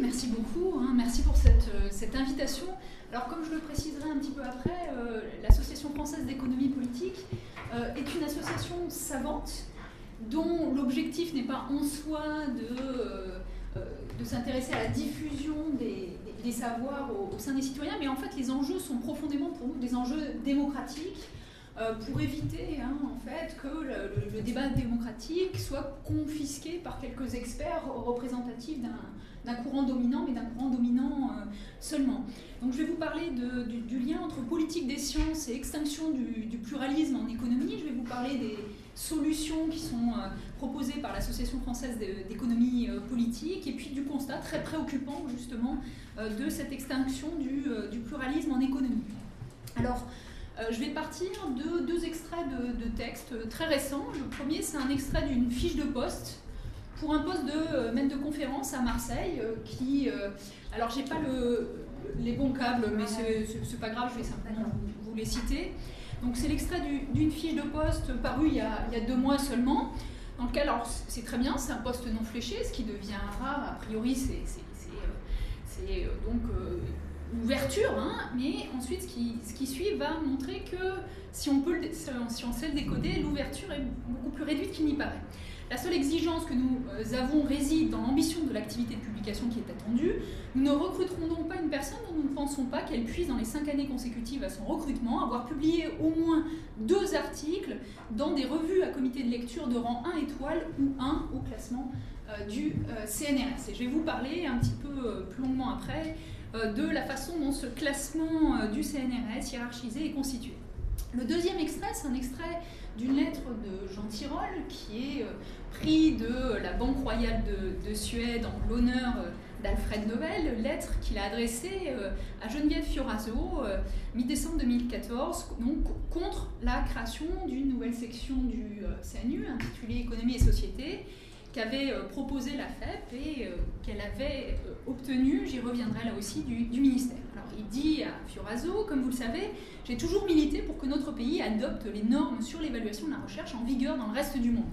merci beaucoup, merci pour cette invitation. Alors comme je le préciserai un petit peu après, l'Association française d'économie politique est une association savante dont l'objectif n'est pas en soi de s'intéresser à la diffusion des savoirs au sein des citoyens, mais en fait les enjeux sont profondément pour nous des enjeux démocratiques, pour éviter en fait que le débat démocratique soit confisqué par quelques experts représentatifs d'un courant dominant, mais d'un courant dominant seulement. Donc je vais vous parler du lien entre politique des sciences et extinction du pluralisme en économie. Je vais vous parler des solutions qui sont proposées par l'Association française d'économie politique, et puis du constat très préoccupant justement de cette extinction du pluralisme en économie. Alors, je vais partir de deux extraits de textes très récents. Le premier, c'est un extrait d'une fiche de poste pour un poste de maître de conférence à Marseille qui... alors, j'ai pas les bons câbles, mais c'est pas grave, je vais simplement vous les citer. Donc, c'est l'extrait d'une fiche de poste parue il y a 2 mois seulement, dans lequel, alors, c'est très bien, c'est un poste non fléché, ce qui devient rare. A priori, c'est donc... l'ouverture, mais ensuite ce qui suit va montrer que si on sait le décoder, l'ouverture est beaucoup plus réduite qu'il n'y paraît. La seule exigence que nous avons réside dans l'ambition de l'activité de publication qui est attendue. Nous ne recruterons donc pas une personne dont nous ne pensons pas qu'elle puisse, dans les 5 années consécutives à son recrutement, avoir publié au moins 2 articles dans des revues à comité de lecture de rang 1 étoile ou 1 au classement du CNRS. Et je vais vous parler un petit peu plus longuement après de la façon dont ce classement du CNRS hiérarchisé est constitué. Le deuxième extrait, c'est un extrait d'une lettre de Jean Tirole qui est pris de la Banque royale de Suède en l'honneur d'Alfred Nobel, lettre qu'il a adressée à Geneviève Fioraso mi-décembre 2014, donc contre la création d'une nouvelle section du CNU intitulée Économie et Société, qu'avait proposé la FEP et qu'elle avait obtenu, j'y reviendrai là aussi, du ministère. Alors il dit à Fioraso, comme vous le savez, j'ai toujours milité pour que notre pays adopte les normes sur l'évaluation de la recherche en vigueur dans le reste du monde.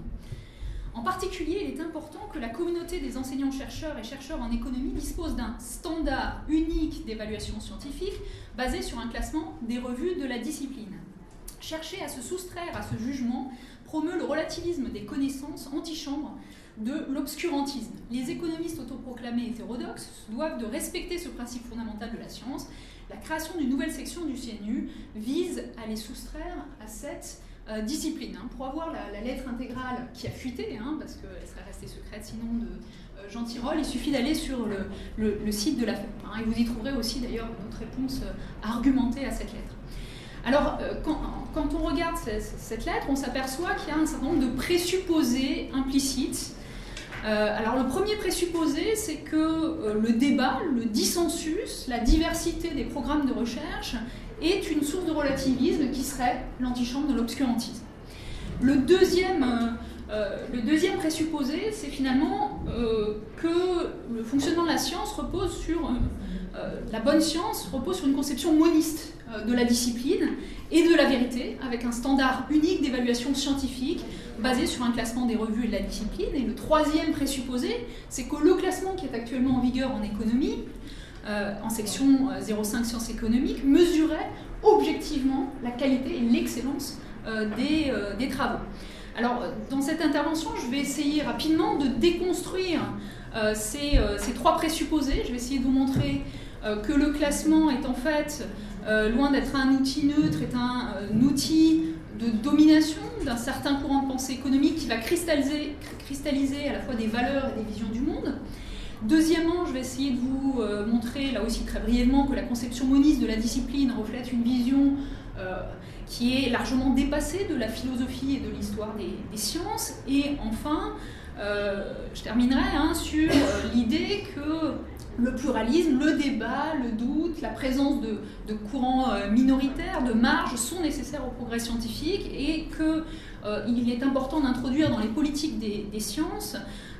En particulier, il est important que la communauté des enseignants-chercheurs et chercheurs en économie dispose d'un standard unique d'évaluation scientifique basé sur un classement des revues de la discipline. Chercher à se soustraire à ce jugement promeut le relativisme des connaissances antichambre de l'obscurantisme. Les économistes autoproclamés hétérodoxes doivent de respecter ce principe fondamental de la science. La création d'une nouvelle section du CNU vise à les soustraire à cette discipline. Pour avoir la lettre intégrale qui a fuité, parce qu'elle serait restée secrète sinon de Jean Tirole, il suffit d'aller sur le site de la FEP. Et vous y trouverez aussi d'ailleurs notre réponse argumentée à cette lettre. Alors, quand on regarde cette lettre, on s'aperçoit qu'il y a un certain nombre de présupposés implicites. Alors, le premier présupposé, c'est que le débat, le dissensus, la diversité des programmes de recherche est une source de relativisme qui serait l'antichambre de l'obscurantisme. Le deuxième présupposé, c'est finalement que le fonctionnement de la science repose sur... la bonne science repose sur une conception moniste de la discipline et de la vérité, avec un standard unique d'évaluation scientifique basé sur un classement des revues et de la discipline. Et le troisième présupposé, c'est que le classement qui est actuellement en vigueur en économie, en section 05 sciences économiques, mesurait objectivement la qualité et l'excellence des travaux. Alors, dans cette intervention, je vais essayer rapidement de déconstruire ces 3 présupposés. Je vais essayer de vous montrer que le classement est en fait, loin d'être un outil neutre, est un outil de domination d'un certain courant de pensée économique qui va cristalliser à la fois des valeurs et des visions du monde. Deuxièmement, je vais essayer de vous montrer, là aussi très brièvement, que la conception moniste de la discipline reflète une vision qui est largement dépassée de la philosophie et de l'histoire des sciences. Et enfin, je terminerai sur l'idée que le pluralisme, le débat, le doute, la présence de courants minoritaires, de marges sont nécessaires au progrès scientifique et qu'il est important d'introduire dans les politiques des sciences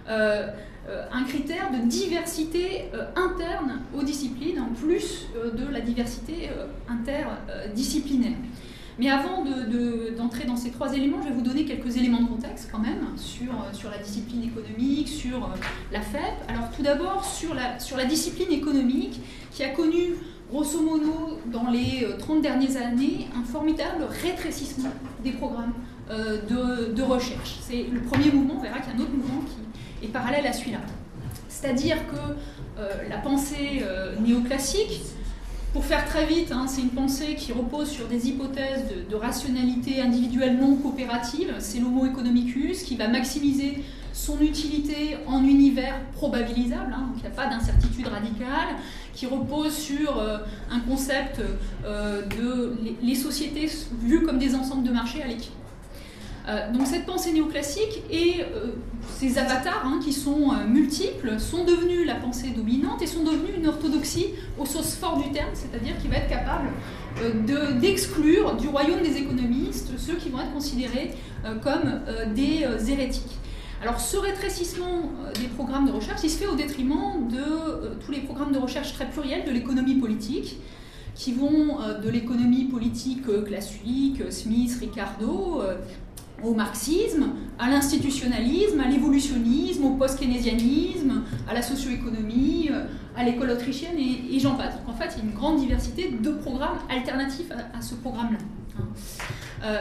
un critère de diversité interne aux disciplines en plus de la diversité interdisciplinaire. Mais avant d'entrer dans ces 3 éléments, je vais vous donner quelques éléments de contexte quand même sur la discipline économique, sur la FEP. Alors tout d'abord sur la discipline économique qui a connu grosso modo dans les 30 dernières années un formidable rétrécissement des programmes de recherche. C'est le premier mouvement, on verra qu'il y a un autre mouvement qui est parallèle à celui-là. C'est-à-dire que la pensée néoclassique, pour faire très vite, c'est une pensée qui repose sur des hypothèses de rationalité individuelle non coopérative, c'est l'homo economicus, qui va maximiser son utilité en univers probabilisable, donc il n'y a pas d'incertitude radicale, qui repose sur un concept de les sociétés vues comme des ensembles de marché à l'équilibre. Donc cette pensée néoclassique et ces avatars qui sont multiples sont devenus la pensée dominante et sont devenus une orthodoxie au sens fort du terme, c'est-à-dire qui va être capable d'exclure du royaume des économistes ceux qui vont être considérés comme des hérétiques. Alors ce rétrécissement des programmes de recherche, il se fait au détriment de tous les programmes de recherche très pluriels de l'économie politique, qui vont de l'économie politique classique, Smith, Ricardo, au marxisme, à l'institutionnalisme, à l'évolutionnisme, au post-keynésianisme, à la socio-économie, à l'école autrichienne et j'en passe. Donc en fait, il y a une grande diversité de programmes alternatifs à ce programme-là.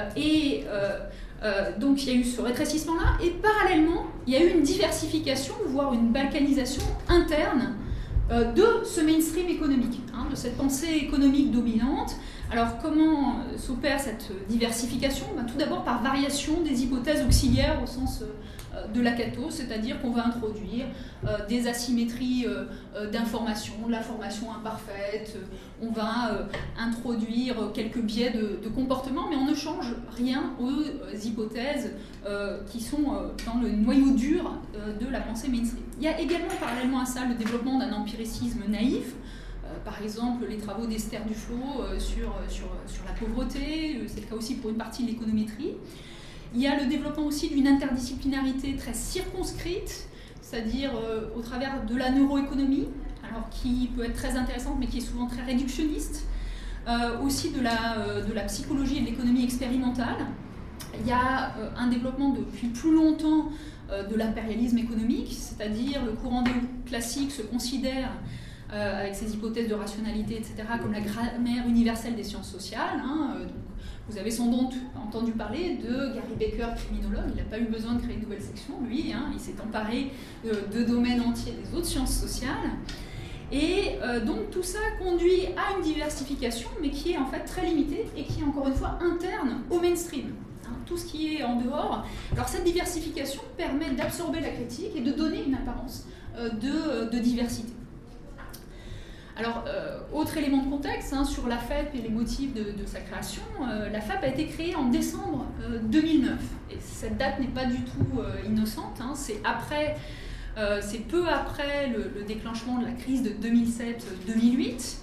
Donc il y a eu ce rétrécissement-là et parallèlement, il y a eu une diversification, voire une balkanisation interne de ce mainstream économique, de cette pensée économique dominante. Alors comment s'opère cette diversification ? Tout d'abord par variation des hypothèses auxiliaires au sens de Lakatos, c'est-à-dire qu'on va introduire des asymétries d'information, de l'information imparfaite, on va introduire quelques biais de comportement, mais on ne change rien aux hypothèses qui sont dans le noyau dur de la pensée mainstream. Il y a également parallèlement à ça le développement d'un empiricisme naïf, par exemple les travaux d'Esther Duflo sur la pauvreté, c'est le cas aussi pour une partie de l'économétrie. Il y a le développement aussi d'une interdisciplinarité très circonscrite, c'est-à-dire au travers de la neuroéconomie, alors qui peut être très intéressante mais qui est souvent très réductionniste, aussi de la psychologie et de l'économie expérimentale. Il y a un développement depuis plus longtemps de l'impérialisme économique, c'est-à-dire le courant néoclassique se considère avec ses hypothèses de rationalité, etc., comme la grammaire universelle des sciences sociales. Donc, vous avez sans doute entendu parler de Gary Becker, criminologue. Il n'a pas eu besoin de créer une nouvelle section, lui. Il s'est emparé de domaines entiers des autres sciences sociales. Et donc tout ça conduit à une diversification, mais qui est en fait très limitée et qui est encore une fois interne au mainstream. Tout ce qui est en dehors. Alors cette diversification permet d'absorber la critique et de donner une apparence de diversité. Alors, autre élément de contexte sur la FEP et les motifs de sa création, la FEP a été créée en décembre 2009. Et cette date n'est pas du tout innocente, c'est peu après le déclenchement de la crise de 2007-2008.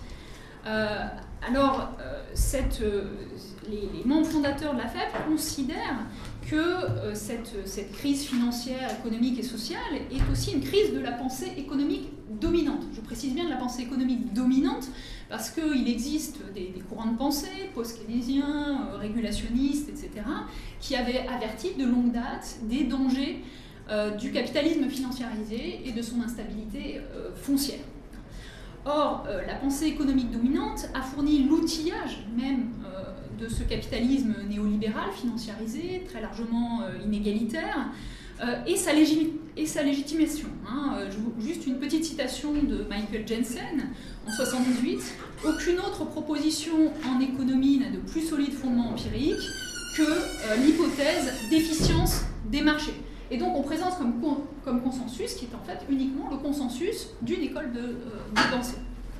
Les membres fondateurs de la FEP considèrent que cette crise financière, économique et sociale est aussi une crise de la pensée économique dominante. Je précise bien de la pensée économique dominante parce qu'il existe des courants de pensée, post-keynésiens, régulationnistes, etc., qui avaient averti de longue date des dangers du capitalisme financiarisé et de son instabilité foncière. Or, la pensée économique dominante a fourni l'outillage même de ce capitalisme néolibéral financiarisé, très largement inégalitaire, et sa légitimation. Juste une petite citation de Michael Jensen, en 1978. « Aucune autre proposition en économie n'a de plus solide fondement empirique que l'hypothèse d'efficience des marchés. » Et donc on présente comme consensus, qui est en fait uniquement le consensus d'une école de pensée.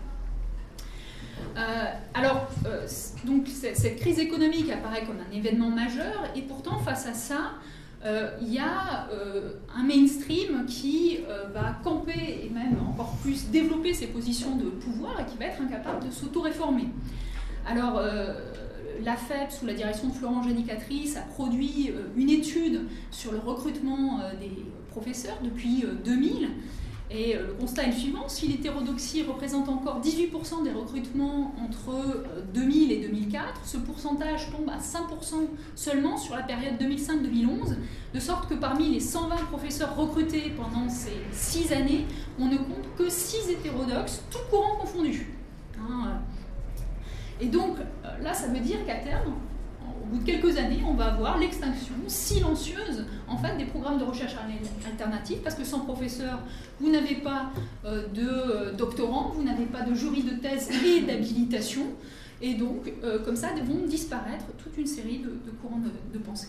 Donc cette crise économique apparaît comme un événement majeur, et pourtant face à ça, il y a un mainstream qui va camper et même encore plus développer ses positions de pouvoir et qui va être incapable de s'auto-réformer. Alors, la FEP, sous la direction de Florent Génicatrice, a produit une étude sur le recrutement des professeurs depuis 2000. Et le constat est le suivant, si l'hétérodoxie représente encore 18% des recrutements entre 2000 et 2004, ce pourcentage tombe à 5% seulement sur la période 2005-2011, de sorte que parmi les 120 professeurs recrutés pendant ces 6 années, on ne compte que 6 hétérodoxes, tout courant confondu. Et donc là, ça veut dire qu'à terme, au bout de quelques années, on va avoir l'extinction silencieuse en fait, des programmes de recherche alternatifs, parce que sans professeur, vous n'avez pas de doctorant, vous n'avez pas de jury de thèse et d'habilitation, et donc comme ça vont disparaître toute une série de courants de pensée.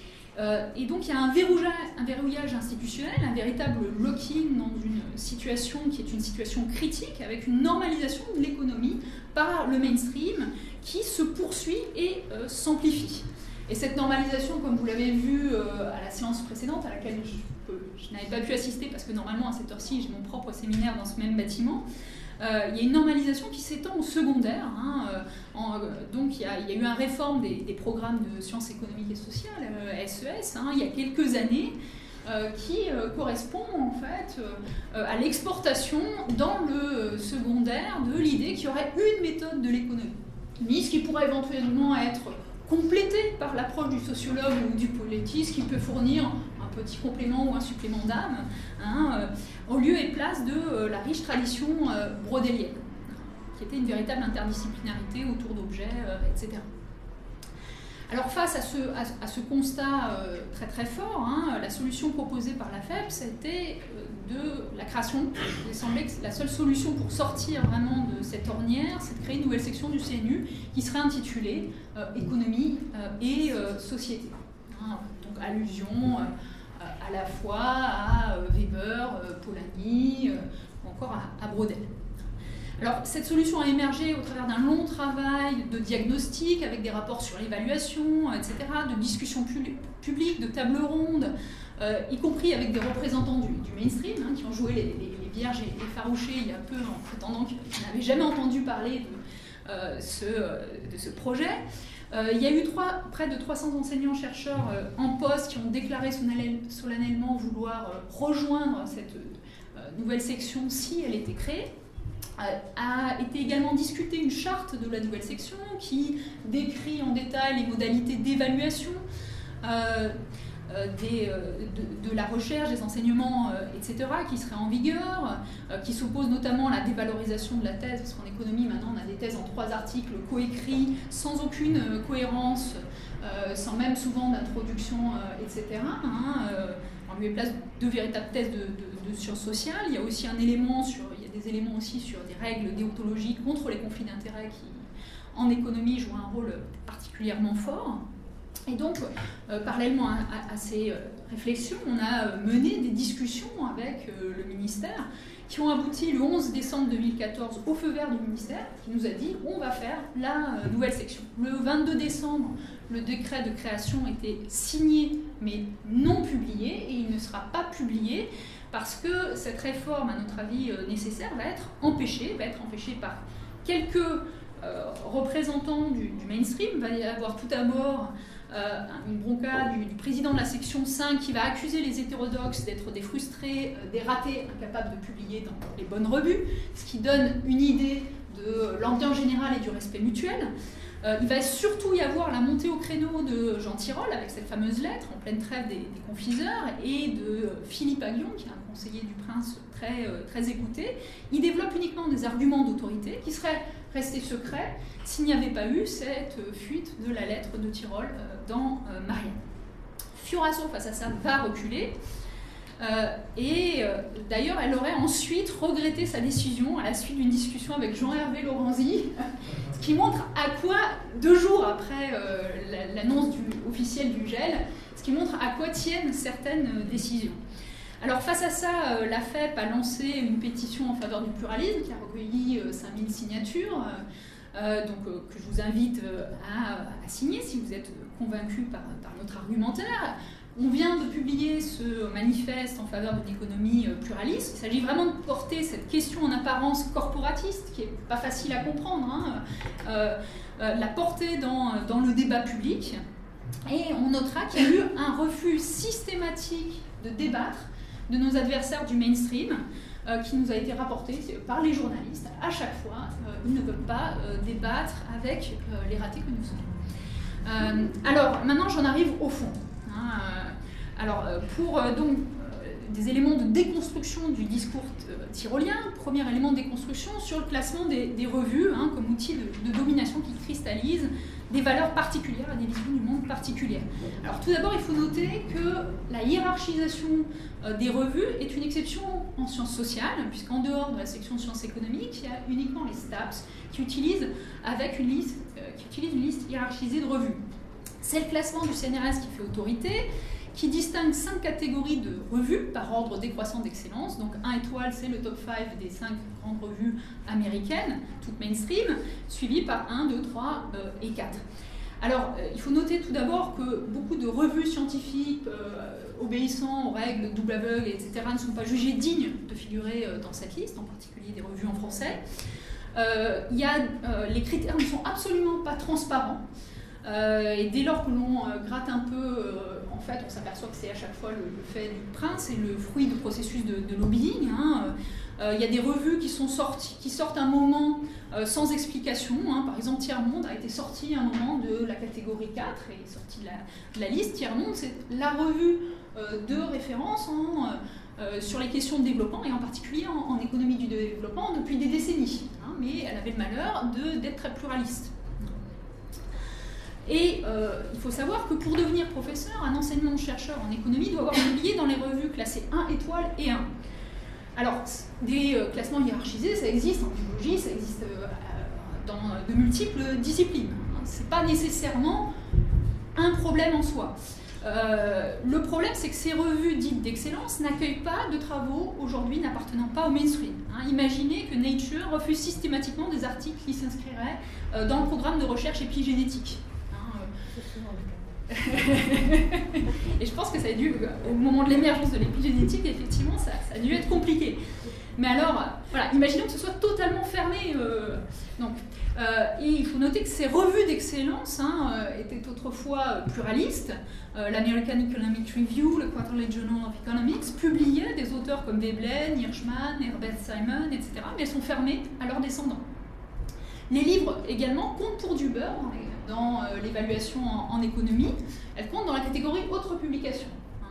Et donc il y a un verrouillage institutionnel, un véritable locking dans une situation qui est une situation critique, avec une normalisation de l'économie par le mainstream qui se poursuit et s'amplifie. Et cette normalisation, comme vous l'avez vu à la séance précédente, à laquelle je n'avais pas pu assister parce que normalement à cette heure-ci j'ai mon propre séminaire dans ce même bâtiment, il y a une normalisation qui s'étend au secondaire. Donc il y a eu une réforme des programmes de sciences économiques et sociales, SES, il y a quelques années, qui correspond en fait à l'exportation dans le secondaire de l'idée qu'il y aurait une méthode de l'économie, ce qui pourrait éventuellement être complété par l'approche du sociologue ou du politiste qui peut fournir un petit complément ou un supplément d'âme, au lieu et place de la riche tradition brodélienne, qui était une véritable interdisciplinarité autour d'objets, etc. Alors face à ce constat très très fort, la solution proposée par la FEP, c'était de la création. Il semblait que la seule solution pour sortir vraiment de cette ornière, c'est de créer une nouvelle section du CNU qui serait intitulée Économie et Société. Donc allusion à la fois à Weber, Polanyi, ou encore à Braudel. Alors, cette solution a émergé au travers d'un long travail de diagnostic avec des rapports sur l'évaluation, etc., de discussions publiques, de tables rondes, y compris avec des représentants du mainstream qui ont joué les vierges et les farouchés il y a peu en prétendant qu'ils n'avaient jamais entendu parler de ce projet. Il y a eu près de 300 enseignants-chercheurs en poste qui ont déclaré solennellement vouloir rejoindre cette nouvelle section si elle était créée. A été également discutée une charte de la nouvelle section qui décrit en détail les modalités d'évaluation de la recherche, des enseignements, etc., qui seraient en vigueur, qui s'opposent notamment à la dévalorisation de la thèse, parce qu'en économie, maintenant, on a des thèses en 3 articles coécrits, sans aucune cohérence, sans même souvent d'introduction, etc., en lieu et place de véritables thèses de sciences sociales. Il y a aussi des éléments aussi sur des règles déontologiques contre les conflits d'intérêts qui, en économie, jouent un rôle particulièrement fort. Et donc, parallèlement à ces réflexions, on a mené des discussions avec le ministère qui ont abouti le 11 décembre 2014 au feu vert du ministère qui nous a dit on va faire la nouvelle section. Le 22 décembre, le décret de création était signé mais non publié et il ne sera pas publié parce que cette réforme, à notre avis nécessaire, va être empêchée par quelques représentants du mainstream. Il va y avoir tout d'abord une bronca du président de la section 5 qui va accuser les hétérodoxes d'être des frustrés, des ratés, incapables de publier dans les bonnes revues, ce qui donne une idée de l'ambiance générale et du respect mutuel. Il va surtout y avoir la montée au créneau de Jean Tirole avec cette fameuse lettre en pleine trêve des confiseurs et de Philippe Aguillon, qui est un conseiller du prince très écouté. Il développe uniquement des arguments d'autorité qui seraient restés secrets s'il n'y avait pas eu cette fuite de la lettre de Tirole dans Marianne. Fioraso, face à ça, va reculer. D'ailleurs, elle aurait ensuite regretté sa décision à la suite d'une discussion avec Jean-Hervé Lorenzi, ce qui montre à quoi, 2 jours après l'annonce officielle du gel, ce qui montre à quoi tiennent certaines décisions. Alors face à ça, la FEP a lancé une pétition en faveur du pluralisme qui a recueilli 5000 signatures, que je vous invite à signer si vous êtes convaincus par notre argumentaire. On vient de publier ce manifeste en faveur d'une économie pluraliste. Il s'agit vraiment de porter cette question en apparence corporatiste, qui n'est pas facile à comprendre, la porter dans le débat public. Et on notera qu'il y a eu un refus systématique de débattre de nos adversaires du mainstream, qui nous a été rapporté par les journalistes. À chaque fois, ils ne veulent pas débattre avec les ratés que nous sommes. Alors, maintenant, j'en arrive au fond. Pour donc des éléments de déconstruction du discours tyrolien, premier élément de déconstruction sur le classement des revues comme outil de domination qui cristallise des valeurs particulières et des visions du monde particulières. Alors tout d'abord, il faut noter que la hiérarchisation des revues est une exception en sciences sociales, puisqu'en dehors de la section sciences économiques, il y a uniquement les STAPS qui utilisent une liste hiérarchisée de revues. C'est le classement du CNRS qui fait autorité, qui distingue 5 catégories de revues par ordre décroissant d'excellence. Donc 1 étoile, c'est le top 5 des 5 grandes revues américaines, toutes mainstream, suivies par 1, 2, 3 et 4. Alors, il faut noter tout d'abord que beaucoup de revues scientifiques obéissant aux règles double aveugle, etc., ne sont pas jugées dignes de figurer dans cette liste, en particulier des revues en français. Les critères ne sont absolument pas transparents. Et dès lors que l'on gratte un peu, en fait, on s'aperçoit que c'est à chaque fois le fait du prince et le fruit du processus de lobbying. Il y a des revues qui sortent un moment sans explication. Par exemple, Tiers-Monde a été sorti un moment de la catégorie 4 et est sorti de la liste. Tiers-Monde, c'est la revue de référence sur les questions de développement et en particulier en économie du développement depuis des décennies. Mais elle avait le malheur d'être très pluraliste. Et il faut savoir que pour devenir professeur, un enseignant-chercheur en économie doit avoir publié dans les revues classées 1 étoile et 1. Alors, des classements hiérarchisés, ça existe en biologie, ça existe dans de multiples disciplines. Ce n'est pas nécessairement un problème en soi. Le problème, c'est que ces revues dites d'excellence n'accueillent pas de travaux aujourd'hui n'appartenant pas au mainstream. Imaginez que Nature refuse systématiquement des articles qui s'inscriraient dans le programme de recherche épigénétique. Et je pense que ça a dû, au moment de l'émergence de l'épigénétique, effectivement, ça a dû être compliqué. Mais alors, voilà, imaginons que ce soit totalement fermé. Et il faut noter que ces revues d'excellence étaient autrefois pluralistes. L'American Economic Review, le Quarterly Journal of Economics, publiaient des auteurs comme Veblen, Hirschman, Herbert Simon, etc. Mais elles sont fermées à leurs descendants. Les livres également comptent pour du beurre dans l'évaluation en économie. Elles comptent dans la catégorie autres publications.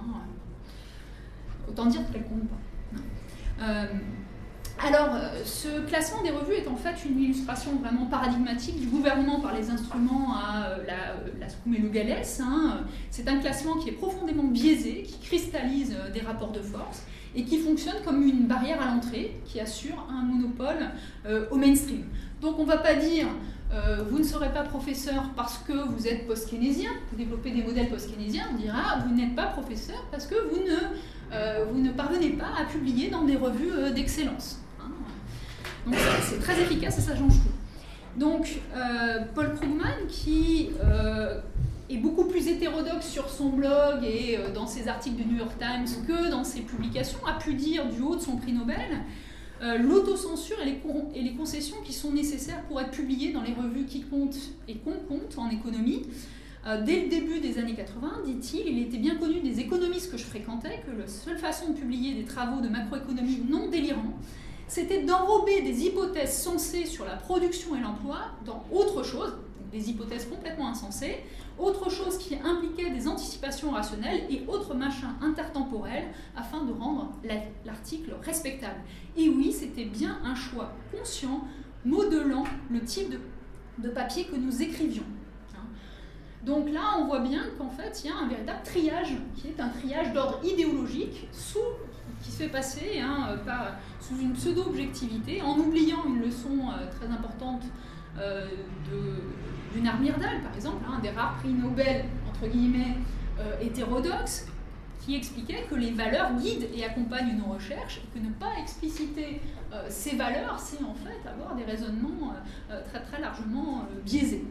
Autant dire qu'elles ne comptent pas. Alors, ce classement des revues est en fait une illustration vraiment paradigmatique du gouvernement par les instruments à la Scrum et le Galès. C'est un classement qui est profondément biaisé, qui cristallise des rapports de force et qui fonctionne comme une barrière à l'entrée qui assure un monopole au mainstream. Donc on ne va pas dire vous ne serez pas professeur parce que vous êtes post-keynésien, vous développez des modèles post-keynésiens, on dira vous n'êtes pas professeur parce que vous ne parvenez pas à publier dans des revues d'excellence. Donc c'est très efficace et ça change tout. Donc Paul Krugman, qui est beaucoup plus hétérodoxe sur son blog et dans ses articles du New York Times que dans ses publications, a pu dire du haut de son prix Nobel l'autocensure et les concessions qui sont nécessaires pour être publiées dans les revues qui comptent et qu'on compte en économie. Dès le début des années 80, dit-il, il était bien connu des économistes que je fréquentais que la seule façon de publier des travaux de macroéconomie non délirants, c'était d'enrober des hypothèses sensées sur la production et l'emploi dans autre chose, des hypothèses complètement insensées, autre chose qui impliquait des anticipations rationnelles et autre machin intertemporel afin de rendre l'article respectable. Et oui, c'était bien un choix conscient, modelant le type de papier que nous écrivions. Donc là, on voit bien qu'en fait, il y a un véritable triage, qui est un triage d'ordre idéologique, qui se fait passer sous une pseudo-objectivité, en oubliant une leçon très importante du Myrdal, par exemple, un des rares prix Nobel, entre guillemets, hétérodoxes, qui expliquait que les valeurs guident et accompagnent nos recherches, et que ne pas expliciter ces valeurs, c'est en fait avoir des raisonnements très très largement biaisés.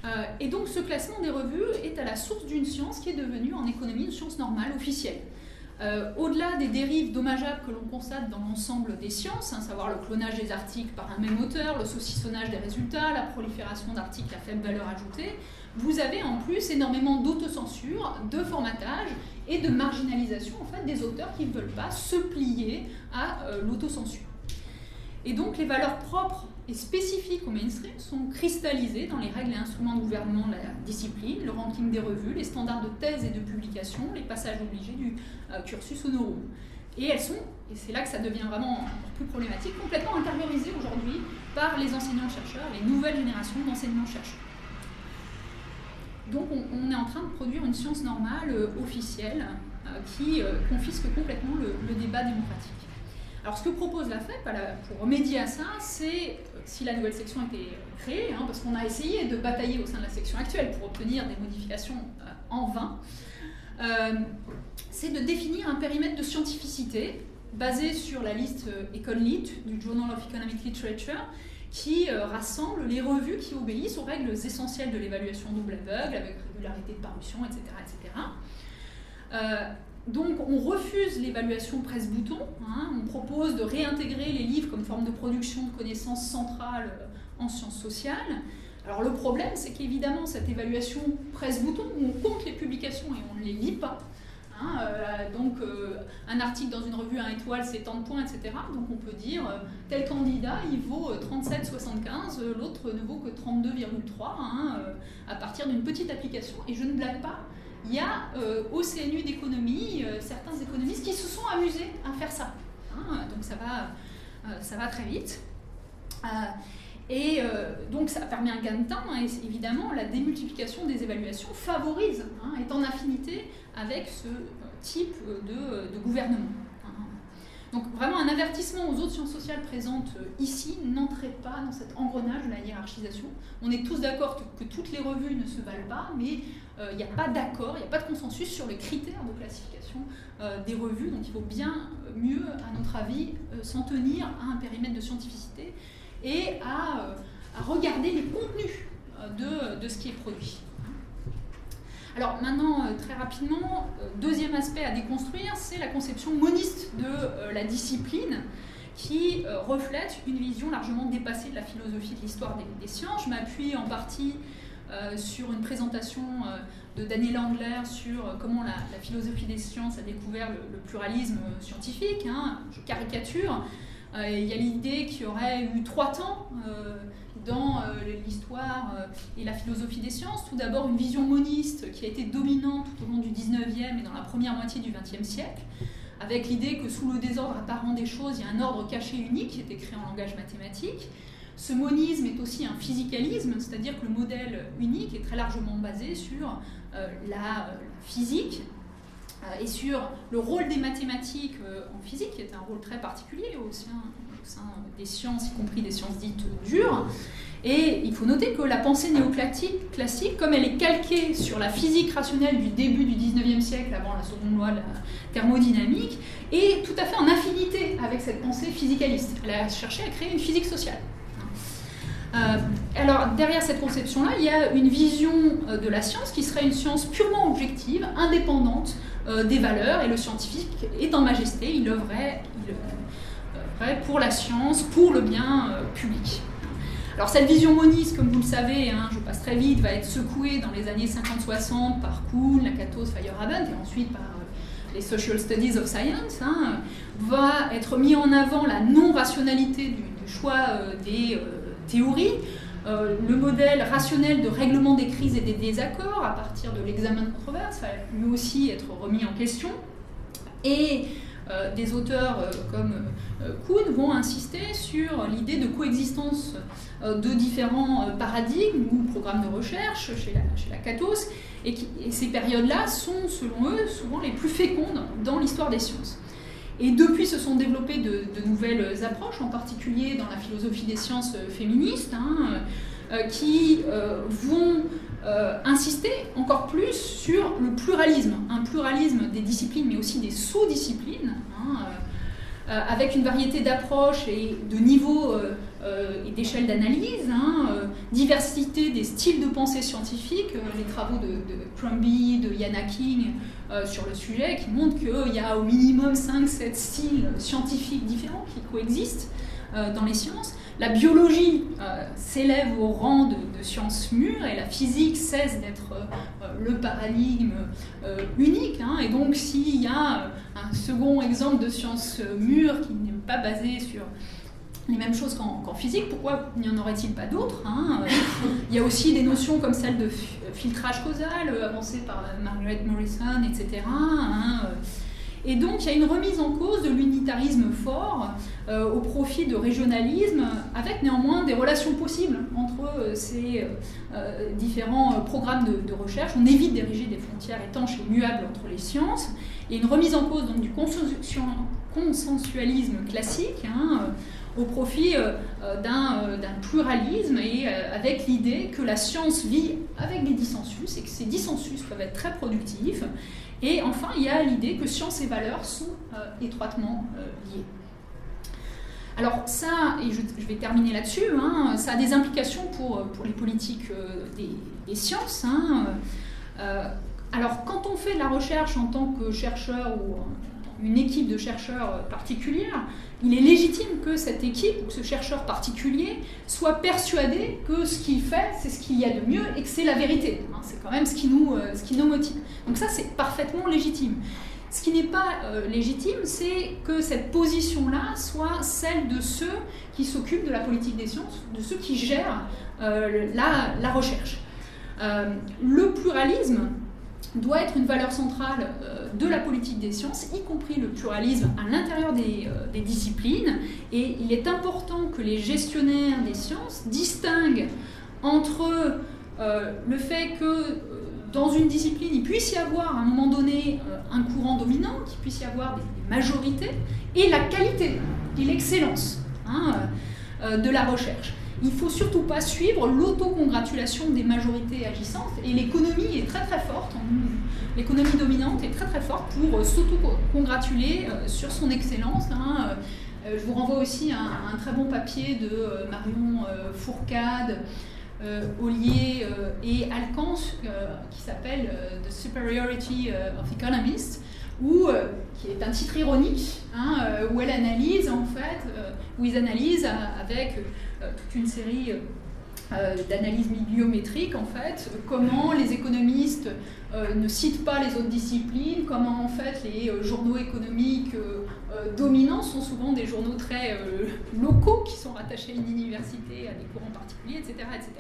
Et donc ce classement des revues est à la source d'une science qui est devenue en économie une science normale, officielle. Au-delà des dérives dommageables que l'on constate dans l'ensemble des sciences, à savoir le clonage des articles par un même auteur, le saucissonnage des résultats, la prolifération d'articles à faible valeur ajoutée, vous avez en plus énormément d'autocensure, de formatage et de marginalisation en fait, des auteurs qui ne veulent pas se plier à l'autocensure. Et donc les valeurs propres et spécifiques au mainstream sont cristallisées dans les règles et instruments de gouvernement de la discipline, le ranking des revues, les standards de thèse et de publication, les passages obligés du cursus honorum. Et elles sont, et c'est là que ça devient vraiment encore plus problématique, complètement intériorisées aujourd'hui par les enseignants-chercheurs, les nouvelles générations d'enseignants-chercheurs. Donc on est en train de produire une science normale officielle qui confisque complètement le débat démocratique. Alors ce que propose la FEP pour remédier à ça, c'est, si la nouvelle section était créée, parce qu'on a essayé de batailler au sein de la section actuelle pour obtenir des modifications en vain, c'est de définir un périmètre de scientificité basé sur la liste EconLit du Journal of Economic Literature, qui rassemble les revues qui obéissent aux règles essentielles de l'évaluation double aveugle, avec régularité de parution, etc. etc. Donc on refuse l'évaluation presse-bouton, on propose de réintégrer les livres comme forme de production de connaissances centrales en sciences sociales. Alors le problème, c'est qu'évidemment cette évaluation presse-bouton, où on compte les publications et on ne les lit pas, un article dans une revue à 1 étoile, c'est tant de points, etc. Donc on peut dire tel candidat, il vaut 37,75, l'autre ne vaut que 32,3 à partir d'une petite application. Et je ne blague pas, il y a au CNU d'économie certains économistes qui se sont amusés à faire ça. Donc ça va très vite. Donc ça permet un gain de temps, et évidemment la démultiplication des évaluations favorise, est en affinité avec ce type de gouvernement. Donc vraiment un avertissement aux autres sciences sociales présentes ici, n'entrez pas dans cet engrenage de la hiérarchisation. On est tous d'accord que toutes les revues ne se valent pas, mais il n'y a pas d'accord, il n'y a pas de consensus sur les critères de classification des revues, donc il faut bien mieux, à notre avis, s'en tenir à un périmètre de scientificité et à regarder les contenus de ce qui est produit. Alors maintenant, très rapidement, deuxième aspect à déconstruire, c'est la conception moniste de la discipline qui reflète une vision largement dépassée de la philosophie de l'histoire des sciences. Je m'appuie en partie sur une présentation de Daniel Andler sur comment la philosophie des sciences a découvert le pluralisme scientifique. Je caricature. Il y a l'idée qu'il y aurait eu 3 temps dans l'histoire et la philosophie des sciences. Tout d'abord, une vision moniste qui a été dominante tout au long du 19e et dans la première moitié du 20e siècle, avec l'idée que sous le désordre apparent des choses, il y a un ordre caché unique qui est écrit en langage mathématique. Ce monisme est aussi un physicalisme, c'est-à-dire que le modèle unique est très largement basé sur la physique, et sur le rôle des mathématiques en physique, qui est un rôle très particulier au sein des sciences, y compris des sciences dites dures. Et il faut noter que la pensée néoclassique, comme elle est calquée sur la physique rationnelle du début du 19e siècle, avant la seconde loi de la thermodynamique, est tout à fait en affinité avec cette pensée physicaliste. Elle a cherché à créer une physique sociale. Alors derrière cette conception-là, il y a une vision de la science qui serait une science purement objective, indépendante des valeurs, et le scientifique est en majesté, il œuvrait pour la science, pour le bien public. Alors cette vision moniste, comme vous le savez, je passe très vite, va être secouée dans les années 50-60 par Kuhn, Lakatos, Feyerabend, et ensuite par les Social Studies of Science, va être mis en avant la non-rationalité du choix des théories, le modèle rationnel de règlement des crises et des désaccords à partir de l'examen de controverse va lui aussi être remis en question. Et des auteurs comme Kuhn vont insister sur l'idée de coexistence de différents paradigmes ou programmes de recherche chez la Catos, et ces périodes-là sont, selon eux, souvent les plus fécondes dans l'histoire des sciences. Et depuis se sont développées de nouvelles approches, en particulier dans la philosophie des sciences féministes, qui vont insister encore plus sur le pluralisme, un pluralisme des disciplines, mais aussi des sous-disciplines, avec une variété d'approches et de niveaux et d'échelles d'analyse, diversité des styles de pensée scientifique, les travaux de Crombie, de Ian Hacking sur le sujet, qui montrent qu'il y a au minimum 5-7 styles scientifiques différents qui coexistent dans les sciences. La biologie s'élève au rang de science mûre et la physique cesse d'être le paradigme unique. Et donc s'il y a un second exemple de science mûre qui n'est pas basé sur les mêmes choses qu'en physique, pourquoi n'y en aurait-il pas d'autres, Il y a aussi des notions comme celle de filtrage causal, avancée par Margaret Morrison, etc. Et donc il y a une remise en cause de l'unitarisme fort au profit de régionalisme, avec néanmoins des relations possibles entre ces différents programmes de recherche. On évite d'ériger des frontières étanches et muables entre les sciences, et une remise en cause donc, du consensualisme classique, au profit d'un pluralisme, et avec l'idée que la science vit avec des dissensus, et que ces dissensus peuvent être très productifs. Et enfin, il y a l'idée que science et valeurs sont étroitement liées. Alors ça, et je vais terminer là-dessus, ça a des implications pour les politiques des sciences. Alors quand on fait de la recherche en tant que chercheur ou une équipe de chercheurs particulière, il est légitime que cette équipe, ou ce chercheur particulier, soit persuadé que ce qu'il fait, c'est ce qu'il y a de mieux et que c'est la vérité. C'est quand même ce qui nous motive. Donc ça, c'est parfaitement légitime. Ce qui n'est pas légitime, c'est que cette position-là soit celle de ceux qui s'occupent de la politique des sciences, de ceux qui gèrent la recherche. Le pluralisme doit être une valeur centrale de la politique des sciences, y compris le pluralisme à l'intérieur des disciplines. Et il est important que les gestionnaires des sciences distinguent entre le fait que dans une discipline, il puisse y avoir à un moment donné un courant dominant, qu'il puisse y avoir des majorités, et la qualité et l'excellence de la recherche. Il ne faut surtout pas suivre l'autocongratulation des majorités agissantes, et l'économie est très très forte, l'économie dominante est très très forte pour s'autocongratuler sur son excellence. Je vous renvoie aussi à un très bon papier de Marion Fourcade, Ollier et Alcance, qui s'appelle The Superiority of Economists, qui est un titre ironique, où elle analyse en fait, où ils analysent avec toute une série d'analyses bibliométriques en fait, comment les économistes ne citent pas les autres disciplines, comment en fait les journaux économiques dominants sont souvent des journaux très locaux qui sont rattachés à une université, à des courants particuliers, etc. etc.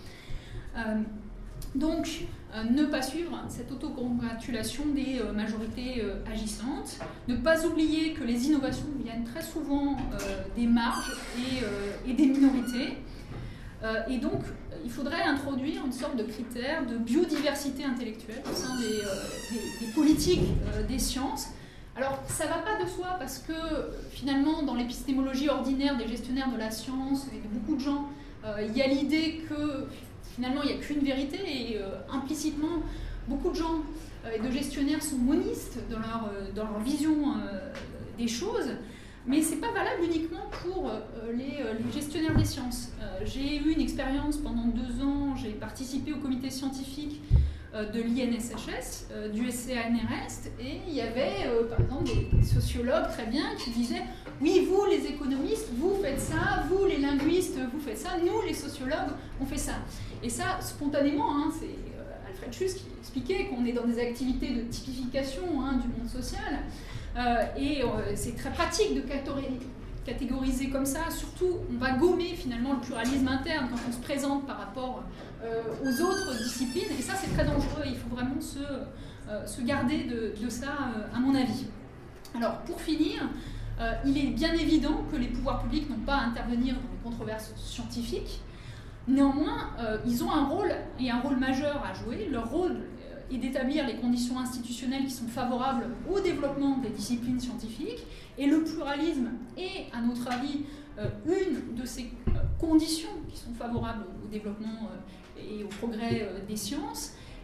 Donc, ne pas suivre cette autocongratulation des majorités agissantes, ne pas oublier que les innovations viennent très souvent des marges et des minorités, et donc il faudrait introduire une sorte de critère de biodiversité intellectuelle au sein des politiques des sciences. Alors, ça ne va pas de soi parce que finalement, dans l'épistémologie ordinaire des gestionnaires de la science et de beaucoup de gens, il y a l'idée que finalement, il n'y a qu'une vérité, et implicitement, beaucoup de gens et de gestionnaires sont monistes dans leur vision des choses, mais ce n'est pas valable uniquement pour les gestionnaires des sciences. J'ai eu une expérience pendant 2 ans, j'ai participé au comité scientifique de l'INSHS, du SCANRS, et il y avait par exemple des sociologues très bien qui disaient « Oui, vous les économistes, vous faites ça, vous les linguistes, vous faites ça, nous les sociologues, on fait ça ». Et ça, spontanément, c'est Alfred Schuss qui expliquait qu'on est dans des activités de typification du monde social, et c'est très pratique de catégoriser comme ça. Surtout, on va gommer finalement le pluralisme interne quand on se présente par rapport aux autres disciplines, et ça c'est très dangereux, et il faut vraiment se garder de ça, à mon avis. Alors, pour finir, il est bien évident que les pouvoirs publics n'ont pas à intervenir dans les controverses scientifiques. Néanmoins, ils ont un rôle majeur à jouer. Leur rôle est d'établir les conditions institutionnelles qui sont favorables au développement des disciplines scientifiques, et le pluralisme est, à notre avis, une de ces conditions qui sont favorables au développement et au progrès des sciences.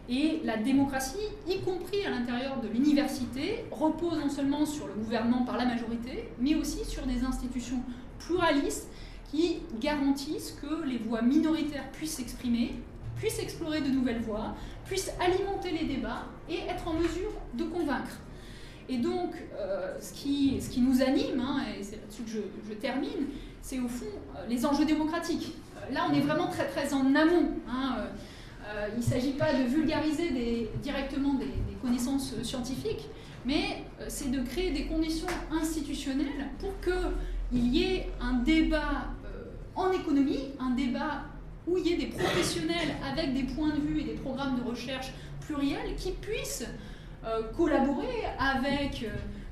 Et la démocratie, y compris à l'intérieur de l'université, repose non seulement sur le gouvernement par la majorité, mais aussi sur des institutions pluralistes qui garantissent que les voix minoritaires puissent s'exprimer, puissent explorer de nouvelles voies, puissent alimenter les débats et être en mesure de convaincre. Et donc, ce qui nous anime, et c'est là-dessus que je termine, c'est au fond les enjeux démocratiques. Là, on est vraiment très très en amont. Il ne s'agit pas de vulgariser directement des connaissances scientifiques, mais c'est de créer des conditions institutionnelles pour qu'il y ait un débat en économie, un débat où il y ait des professionnels avec des points de vue et des programmes de recherche pluriels qui puissent collaborer avec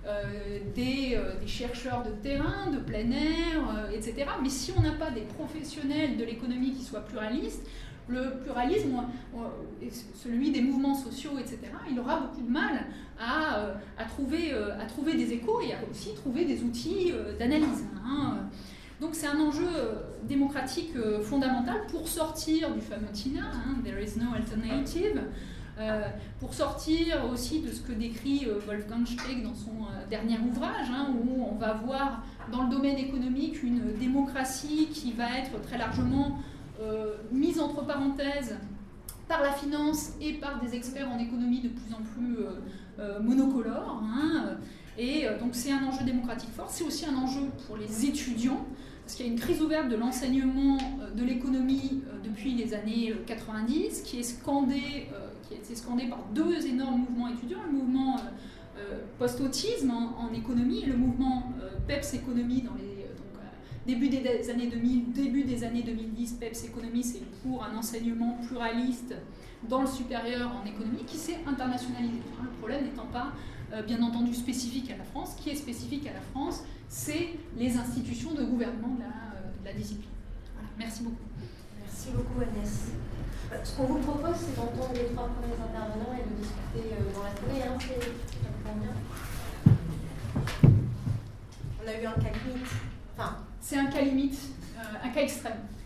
des chercheurs de terrain, de plein air, etc. Mais si on n'a pas des professionnels de l'économie qui soient pluralistes, le pluralisme, celui des mouvements sociaux, etc., il aura beaucoup de mal à trouver des échos et à aussi trouver des outils d'analyse. Donc c'est un enjeu démocratique fondamental pour sortir du fameux TINA, There is no alternative, pour sortir aussi de ce que décrit Wolfgang Speck dans son dernier ouvrage, où on va voir dans le domaine économique une démocratie qui va être très largement mise entre parenthèses par la finance et par des experts en économie de plus en plus monocolores. Et donc c'est un enjeu démocratique fort, c'est aussi un enjeu pour les étudiants, parce qu'il y a une crise ouverte de l'enseignement de l'économie depuis les années 90, qui a été scandée par deux énormes mouvements étudiants, le mouvement post-autisme en économie et le mouvement PEPS économie dans les début des années 2010. PEPS économie, c'est pour un enseignement pluraliste dans le supérieur en économie qui s'est internationalisé. Le problème n'étant pas bien entendu spécifique à la France. Ce qui est spécifique à la France, c'est les institutions de gouvernement de la discipline. Voilà. Merci beaucoup. Merci beaucoup Agnès. Ce qu'on vous propose, c'est d'entendre les trois premiers intervenants et de discuter dans la foulée. Ça vous convient ? On a eu un cas limite. C'est un cas limite, un cas extrême.